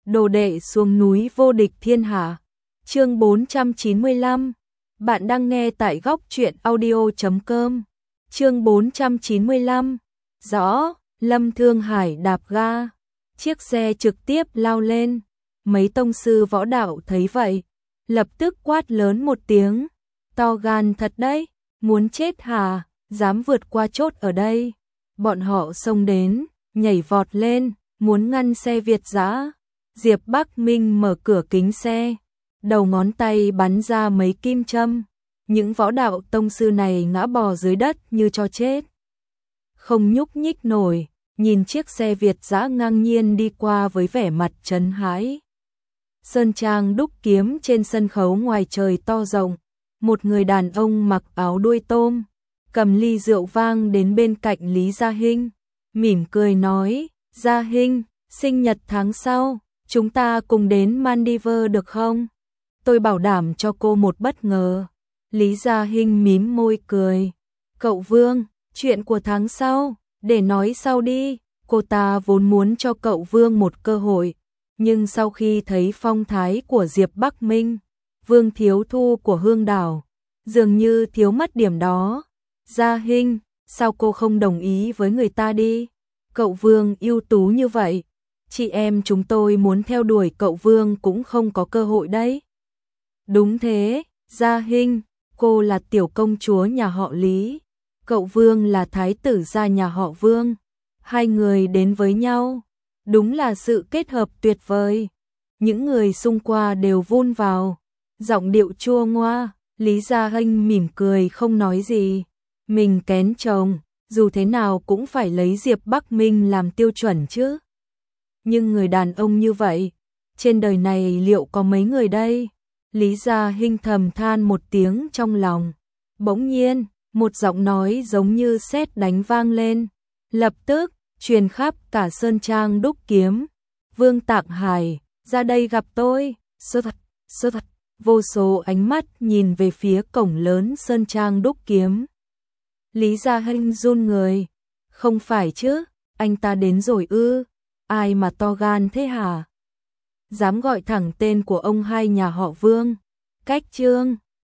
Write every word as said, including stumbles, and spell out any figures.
đồ đệ xuống núi vô địch thiên hạ. Chương bốn trăm chín mươi lăm. Bạn đang nghe tại góc truyện audio chấm com. Chương bốn trăm chín mươi lăm. Rõ, Lâm Thương Hải đạp ga, chiếc xe trực tiếp lao lên. Mấy tông sư võ đạo thấy vậy, lập tức quát lớn một tiếng, to gan thật đấy, muốn chết hả, dám vượt qua chốt ở đây. Bọn họ xông đến, nhảy vọt lên, muốn ngăn xe Việt dã. Diệp Bắc Minh mở cửa kính xe, đầu ngón tay bắn ra mấy kim châm. Những võ đạo tông sư này ngã bò dưới đất như cho chết, không nhúc nhích nổi, nhìn chiếc xe Việt dã ngang nhiên đi qua với vẻ mặt trấn hãi. Sơn trang đúc kiếm trên sân khấu ngoài trời to rộng, một người đàn ông mặc áo đuôi tôm, cầm ly rượu vang đến bên cạnh Lý Gia Hinh, mỉm cười nói, Gia Hinh, sinh nhật tháng sau, chúng ta cùng đến Maldives được không? Tôi bảo đảm cho cô một bất ngờ. Lý Gia Hinh mím môi cười, cậu Vương, chuyện của tháng sau, để nói sau đi, cô ta vốn muốn cho cậu Vương một cơ hội, nhưng sau khi thấy phong thái của Diệp Bắc Minh, Vương Thiếu Thu của Hương Đảo, dường như thiếu mất điểm đó. Gia Hinh, sao cô không đồng ý với người ta đi? Cậu Vương ưu tú như vậy, chị em chúng tôi muốn theo đuổi cậu Vương cũng không có cơ hội đấy. Đúng thế, Gia Hinh, cô là tiểu công chúa nhà họ Lý, cậu Vương là thái tử gia nhà họ Vương, hai người đến với nhau, đúng là sự kết hợp tuyệt vời. Những người xung quanh đều vun vào, giọng điệu chua ngoa. Lý Gia Hinh mỉm cười không nói gì, mình kén chồng, dù thế nào cũng phải lấy Diệp Bắc Minh làm tiêu chuẩn chứ. Nhưng người đàn ông như vậy, trên đời này liệu có mấy người đây? Lý Gia Hinh thầm than một tiếng trong lòng. Bỗng nhiên, một giọng nói giống như sét đánh vang lên, lập tức truyền khắp cả sơn trang đúc kiếm. Vương Tạng Hải, ra đây gặp tôi. Sơ thật, sơ thật. Vô số ánh mắt nhìn về phía cổng lớn sơn trang đúc kiếm. Lý Gia Hinh run người. Không phải chứ, anh ta đến rồi ư? Ai mà to gan thế hả? Dám gọi thẳng tên của ông hai nhà họ Vương. Cách chương